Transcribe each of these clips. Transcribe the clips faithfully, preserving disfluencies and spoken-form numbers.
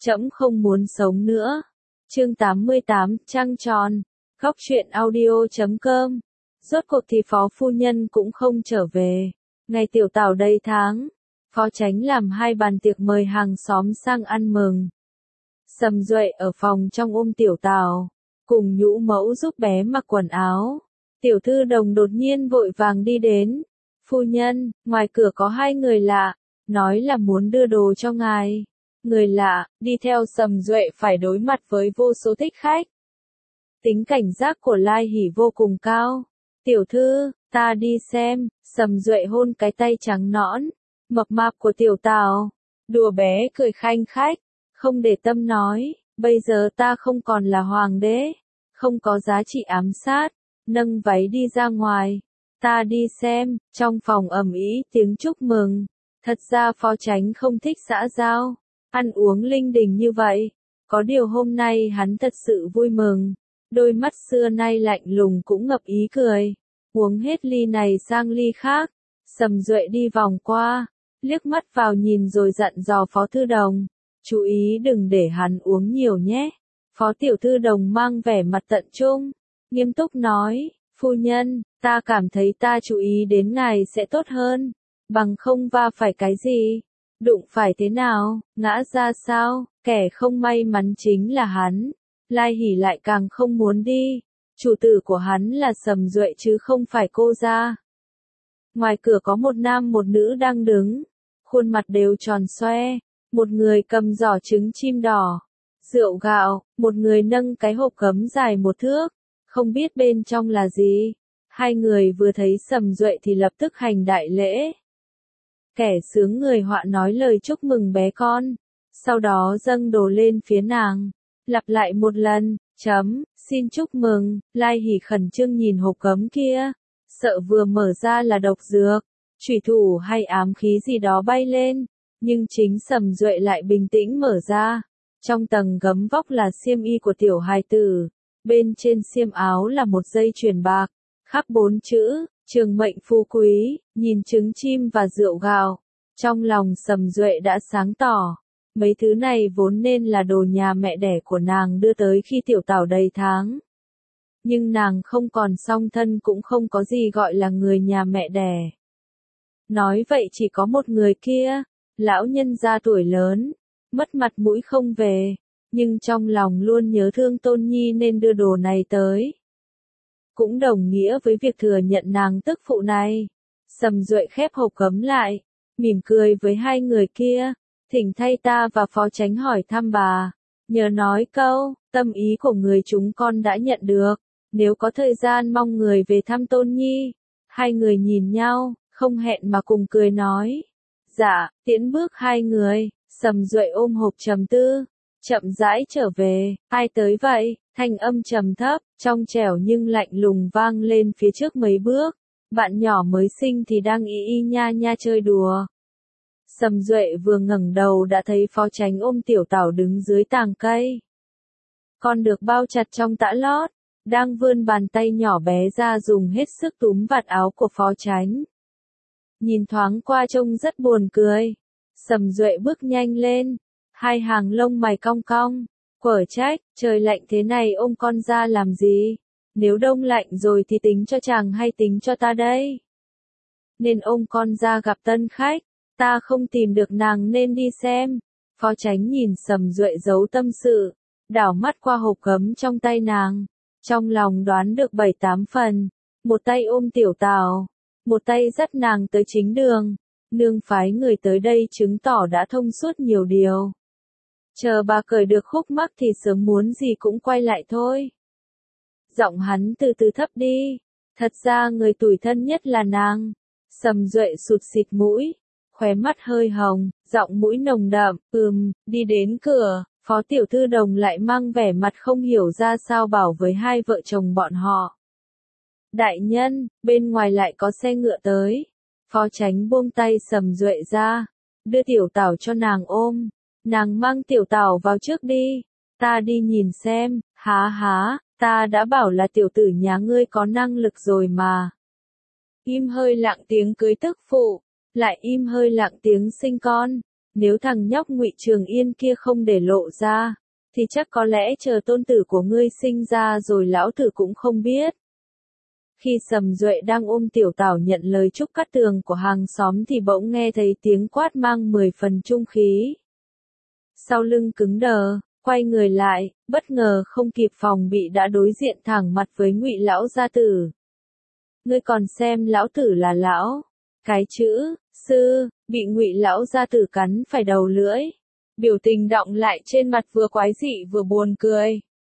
Trẫm không muốn sống nữa. Chương tám mươi tám, trăng tròn. Góc truyện audio chấm com. Rốt cuộc thì phó phu nhân cũng không trở về. Ngày tiểu tảo đầy tháng, phó chánh làm hai bàn tiệc mời hàng xóm sang ăn mừng. Sầm Duệ ở phòng trong ôm tiểu tảo, cùng nhũ mẫu giúp bé mặc quần áo. Tiểu thư đồng đột nhiên vội vàng đi đến. Phu nhân, ngoài cửa có hai người lạ, nói là muốn đưa đồ cho ngài. Người lạ, đi theo Sầm Duệ phải đối mặt với vô số thích khách. Tính cảnh giác của Lai Hỷ vô cùng cao. Tiểu thư, ta đi xem. Sầm Duệ hôn cái tay trắng nõn, mập mạp của tiểu tảo. Đùa bé cười khanh khách, không để tâm nói, bây giờ ta không còn là hoàng đế, không có giá trị ám sát. Nâng váy đi ra ngoài. Ta đi xem. Trong phòng ầm ĩ tiếng chúc mừng. Thật ra phó chánh không thích xã giao, ăn uống linh đình như vậy. Có điều hôm nay hắn thật sự vui mừng. Đôi mắt xưa nay lạnh lùng cũng ngập ý cười. Uống hết ly này sang ly khác. Sầm Duệ đi vòng qua, liếc mắt vào nhìn rồi dặn dò phó thư đồng. Chú ý đừng để hắn uống nhiều nhé. Phó tiểu thư đồng mang vẻ mặt tận trung, nghiêm túc nói, phu nhân, ta cảm thấy ta chú ý đến ngài sẽ tốt hơn. Bằng không va phải cái gì, đụng phải thế nào, ngã ra sao, kẻ không may mắn chính là hắn. Lai Hỷ lại càng không muốn đi. Chủ tử của hắn là Sầm Duệ chứ không phải cô gia. Ngoài cửa có một nam một nữ đang đứng, khuôn mặt đều tròn xoe. Một người cầm giỏ trứng chim đỏ, rượu gạo, một người nâng cái hộp cấm dài một thước, không biết bên trong là gì. Hai người vừa thấy Sầm Duệ thì lập tức hành đại lễ. Kẻ sướng người họa nói lời chúc mừng bé con, sau đó dâng đồ lên phía nàng, lặp lại một lần, chấm, xin chúc mừng. Lai Hỷ khẩn trương nhìn hộp cấm kia, sợ vừa mở ra là độc dược, chủy thủ hay ám khí gì đó bay lên, nhưng chính Sầm Duệ lại bình tĩnh mở ra. Trong tầng gấm vóc là xiêm y của tiểu hài tử, bên trên xiêm áo là một dây chuyền bạc, khắc bốn chữ, trường mệnh phú quý. Nhìn trứng chim và rượu gạo, trong lòng Sầm Duệ đã sáng tỏ. Mấy thứ này vốn nên là đồ nhà mẹ đẻ của nàng đưa tới khi tiểu tảo đầy tháng. Nhưng nàng không còn song thân cũng không có gì gọi là người nhà mẹ đẻ. Nói vậy chỉ có một người kia, lão nhân gia tuổi lớn, mất mặt mũi không về, nhưng trong lòng luôn nhớ thương Tôn Nhi nên đưa đồ này tới. Cũng đồng nghĩa với việc thừa nhận nàng tức phụ này. Sầm Duệ khép hộp cấm lại, mỉm cười với hai người kia, thỉnh thay ta và phó chánh hỏi thăm bà, nhờ nói câu, tâm ý của người chúng con đã nhận được, nếu có thời gian mong người về thăm Tôn Nhi. Hai người nhìn nhau, không hẹn mà cùng cười nói, dạ. Tiễn bước hai người, Sầm Duệ ôm hộp trầm tư, chậm rãi trở về. Ai tới vậy? Thanh âm trầm thấp, trong trẻo nhưng lạnh lùng vang lên phía trước mấy bước. Bạn nhỏ mới sinh thì đang y y nha nha chơi đùa. Sầm Duệ vừa ngẩng đầu đã thấy phó chánh ôm tiểu tảo đứng dưới tàng cây. Con được bao chặt trong tã lót, đang vươn bàn tay nhỏ bé ra dùng hết sức túm vạt áo của phó chánh. Nhìn thoáng qua trông rất buồn cười. Sầm Duệ bước nhanh lên, hai hàng lông mày cong cong, quở trách, trời lạnh thế này ôm con ra làm gì? Nếu đông lạnh rồi thì tính cho chàng hay tính cho ta đây? Nên ôm con ra gặp tân khách, ta không tìm được nàng nên đi xem. Phó chánh nhìn Sầm Duệ giấu tâm sự, đảo mắt qua hộp cấm trong tay nàng, trong lòng đoán được bảy tám phần. Một tay ôm tiểu tảo, một tay dắt nàng tới chính đường. Nương phái người tới đây chứng tỏ đã thông suốt nhiều điều. Chờ bà cởi được khúc mắc thì sớm muốn gì cũng quay lại thôi. Giọng hắn từ từ thấp đi. Thật ra người tủi thân nhất là nàng. Sầm Duệ sụt xịt mũi, khóe mắt hơi hồng, giọng mũi nồng đậm, ừm, đi đến cửa, phó tiểu thư đồng lại mang vẻ mặt không hiểu ra sao bảo với hai vợ chồng bọn họ. Đại nhân, bên ngoài lại có xe ngựa tới. Phó chánh buông tay Sầm Duệ ra, đưa tiểu tảo cho nàng ôm. Nàng mang tiểu tảo vào trước đi, ta đi nhìn xem. Há há, ta đã bảo là tiểu tử nhà ngươi có năng lực rồi mà. Im hơi lặng tiếng cưới tức phụ, lại im hơi lặng tiếng sinh con. Nếu thằng nhóc Ngụy Trường Yên kia không để lộ ra, thì chắc có lẽ chờ tôn tử của ngươi sinh ra rồi lão tử cũng không biết. Khi Sầm Duệ đang ôm Tiểu Tảo nhận lời chúc cát tường của hàng xóm thì bỗng nghe thấy tiếng quát mang mười phần trung khí. Sau lưng cứng đờ, quay người lại, bất ngờ không kịp phòng bị đã đối diện thẳng mặt với Ngụy lão gia tử. Ngươi còn xem lão tử là lão? Cái chữ sư bị Ngụy lão gia tử cắn phải đầu lưỡi, biểu tình đọng lại trên mặt vừa quái dị vừa buồn cười.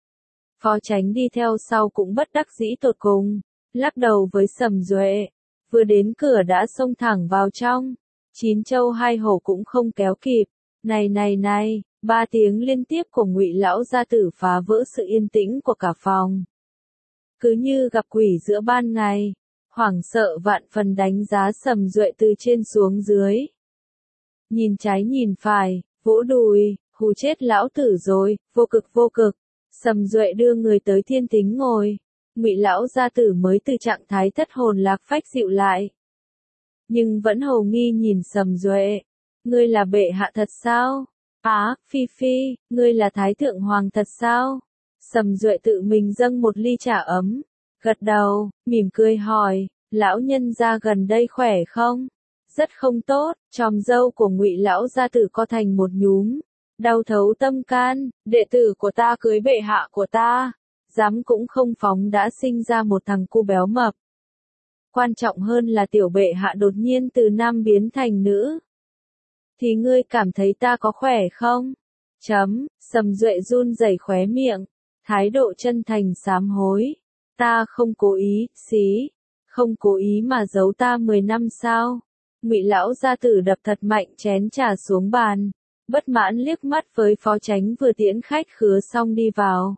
Phó Chánh đi theo sau cũng bất đắc dĩ tột cùng, lắc đầu với Sầm Duệ, vừa đến cửa đã xông thẳng vào trong, chín châu hai hổ cũng không kéo kịp. Này này này, ba tiếng liên tiếp của Ngụy lão gia tử phá vỡ sự yên tĩnh của cả phòng. Cứ như gặp quỷ giữa ban ngày, hoảng sợ vạn phần đánh giá Sầm Duệ từ trên xuống dưới. Nhìn trái nhìn phải, vỗ đùi, hù chết lão tử rồi, vô cực vô cực. Sầm Duệ đưa người tới thiên tính ngồi, Ngụy lão gia tử mới từ trạng thái thất hồn lạc phách dịu lại. Nhưng vẫn hầu nghi nhìn Sầm Duệ. Ngươi là bệ hạ thật sao? Á, Phi Phi, ngươi là Thái Thượng Hoàng thật sao? Sầm Duệ tự mình dâng một ly trà ấm, gật đầu, mỉm cười hỏi, lão nhân gia gần đây khỏe không? Rất không tốt, tròm râu của Ngụy lão gia tử co thành một nhúm, đau thấu tâm can, đệ tử của ta cưới bệ hạ của ta, dám cũng không phóng đã sinh ra một thằng cu béo mập. Quan trọng hơn là tiểu bệ hạ đột nhiên từ nam biến thành nữ. Thì ngươi cảm thấy ta có khỏe không? Chấm, Sầm Duệ run rẩy khóe miệng, thái độ chân thành sám hối. Ta không cố ý, xí, không cố ý mà giấu ta mười năm sao? Ngụy lão gia tử đập thật mạnh chén trà xuống bàn, bất mãn liếc mắt với Phó Chánh vừa tiễn khách khứa xong đi vào.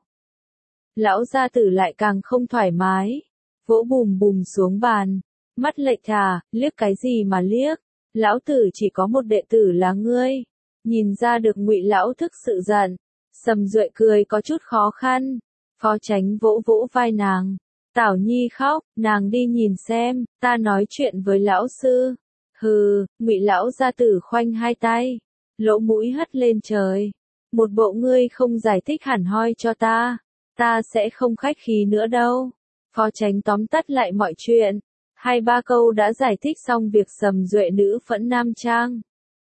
Lão gia tử lại càng không thoải mái, vỗ bùm bùm xuống bàn, mắt lệch thà, liếc cái gì mà liếc? Lão tử chỉ có một đệ tử là ngươi. Nhìn ra được Ngụy lão thức sự giận, Sầm Duệ cười có chút khó khăn. Phó Chánh vỗ vỗ vai nàng, Tảo Nhi khóc, nàng đi nhìn xem, ta nói chuyện với lão sư. Hừ, Ngụy lão gia tử khoanh hai tay, lỗ mũi hất lên trời. Một bộ ngươi không giải thích hẳn hoi cho ta, ta sẽ không khách khí nữa đâu. Phó Chánh tóm tắt lại mọi chuyện. Hai ba câu đã giải thích xong việc Sầm Duệ nữ phẫn nam trang.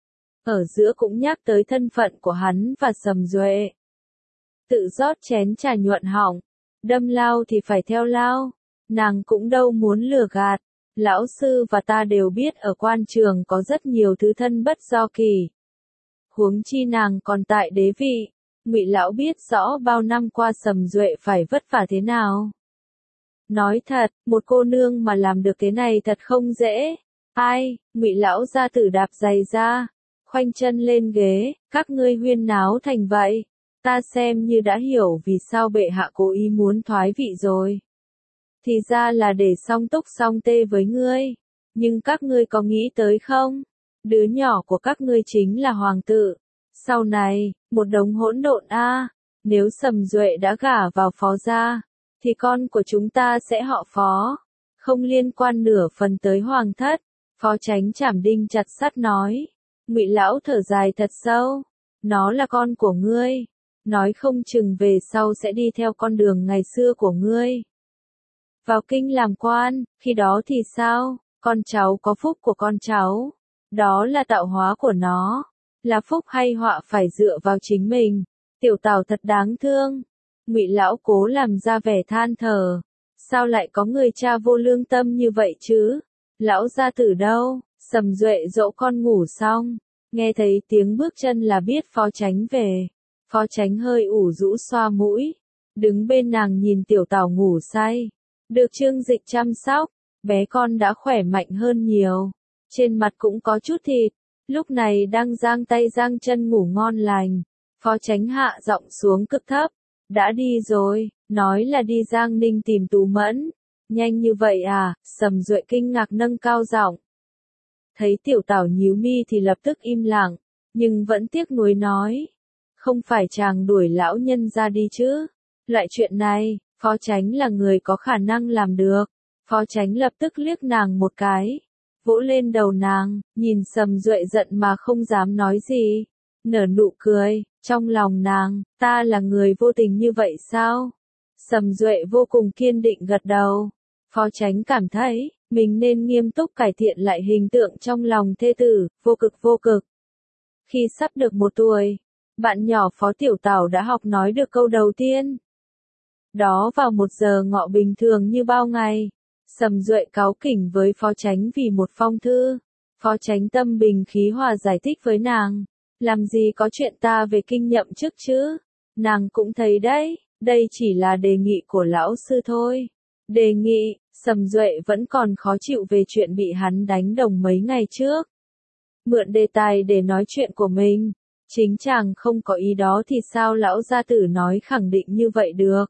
Ở giữa cũng nhắc tới thân phận của hắn và Sầm Duệ. Tự rót chén trà nhuận họng, đâm lao thì phải theo lao, nàng cũng đâu muốn lừa gạt. Lão sư và ta đều biết ở quan trường có rất nhiều thứ thân bất do kỳ. Huống chi nàng còn tại đế vị, Ngụy lão biết rõ bao năm qua Sầm Duệ phải vất vả thế nào. Nói thật, một cô nương mà làm được thế này thật không dễ. Ai, Ngụy lão gia tử đạp giày ra, khoanh chân lên ghế, các ngươi huyên náo thành vậy, ta xem như đã hiểu vì sao bệ hạ cố ý muốn thoái vị rồi. Thì ra là để song túc song tê với ngươi, nhưng các ngươi có nghĩ tới không? Đứa nhỏ của các ngươi chính là hoàng tử. Sau này, một đống hỗn độn a, nếu Sầm Duệ đã gả vào Phó gia, thì con của chúng ta sẽ họ Phó, không liên quan nửa phần tới hoàng thất. Phó Chánh chảm đinh chặt sắt nói. Ngụy lão thở dài thật sâu, nó là con của ngươi, nói không chừng về sau sẽ đi theo con đường ngày xưa của ngươi. Vào kinh làm quan, khi đó thì sao? Con cháu có phúc của con cháu, đó là tạo hóa của nó, là phúc hay họa phải dựa vào chính mình. Tiểu Tảo thật đáng thương. Ngụy lão cố làm ra vẻ than thở, sao lại có người cha vô lương tâm như vậy chứ? Lão gia tử đâu? Sầm Duệ dỗ con ngủ xong, nghe thấy tiếng bước chân là biết Phó Chánh về. Phó Chánh hơi ủ rũ xoa mũi, đứng bên nàng nhìn Tiểu Tảo ngủ say. Được Trương Dịch chăm sóc, bé con đã khỏe mạnh hơn nhiều, trên mặt cũng có chút thịt, lúc này đang giang tay giang chân ngủ ngon lành. Phó Chánh hạ giọng xuống cực thấp, đã đi rồi, nói là đi Giang Ninh tìm Tú Mẫn. Nhanh như vậy à? Sầm Duệ kinh ngạc nâng cao giọng. Thấy Tiểu Tảo nhíu mi thì lập tức im lặng, nhưng vẫn tiếc nuối nói. Không phải chàng đuổi lão nhân ra đi chứ? Loại chuyện này, Phó Chánh là người có khả năng làm được. Phó Chánh lập tức liếc nàng một cái, vỗ lên đầu nàng, nhìn Sầm Duệ giận mà không dám nói gì. Nở nụ cười, trong lòng nàng, ta là người vô tình như vậy sao? Sầm Duệ vô cùng kiên định gật đầu. Phó Chánh cảm thấy, mình nên nghiêm túc cải thiện lại hình tượng trong lòng thê tử, vô cực vô cực. Khi sắp được một tuổi, bạn nhỏ Phó Tiểu Tảo đã học nói được câu đầu tiên. Đó vào một giờ ngọ bình thường như bao ngày. Sầm Duệ cáu kỉnh với Phó Chánh vì một phong thư. Phó Chánh tâm bình khí hòa giải thích với nàng. Làm gì có chuyện ta về kinh nhậm chức chứ? Nàng cũng thấy đấy, đây chỉ là đề nghị của lão sư thôi. Đề nghị, Sầm Duệ vẫn còn khó chịu về chuyện bị hắn đánh đồng mấy ngày trước. Mượn đề tài để nói chuyện của mình. Chính chàng không có ý đó thì sao lão gia tử nói khẳng định như vậy được?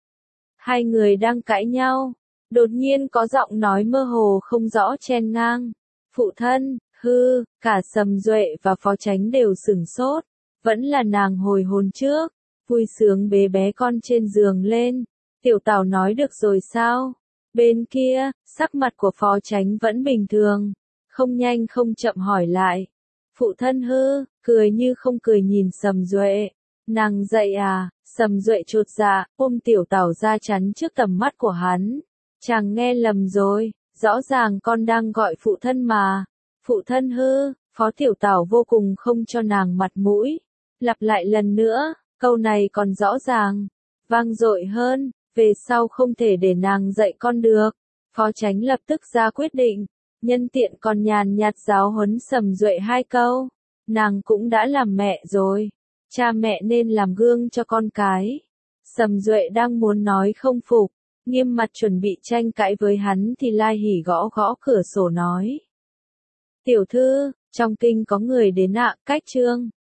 Hai người đang cãi nhau. Đột nhiên có giọng nói mơ hồ không rõ chen ngang. Phụ thân, hư, cả Sầm Duệ và Phó Chánh đều sửng sốt. Vẫn là nàng hồi hồn trước. Vui sướng bế bé con trên giường lên. Tiểu Tảo nói được rồi sao? Bên kia, sắc mặt của Phó Chánh vẫn bình thường. Không nhanh không chậm hỏi lại. Phụ thân hư, cười như không cười nhìn Sầm Duệ. Nàng dậy à? Sầm Duệ chột dạ, ôm Tiểu Tảo ra chắn trước tầm mắt của hắn. Chàng nghe lầm rồi, rõ ràng con đang gọi phụ thân mà. Phụ thân hư, Phó Tiểu Tảo vô cùng không cho nàng mặt mũi. Lặp lại lần nữa, câu này còn rõ ràng, vang dội hơn, về sau không thể để nàng dạy con được. Phó Chánh lập tức ra quyết định, nhân tiện còn nhàn nhạt giáo huấn Sầm Duệ hai câu. Nàng cũng đã làm mẹ rồi, cha mẹ nên làm gương cho con cái. Sầm Duệ đang muốn nói không phục, nghiêm mặt chuẩn bị tranh cãi với hắn thì Lai Hỉ gõ gõ cửa sổ nói. Tiểu thư, trong kinh có người đến ạ, cách trương.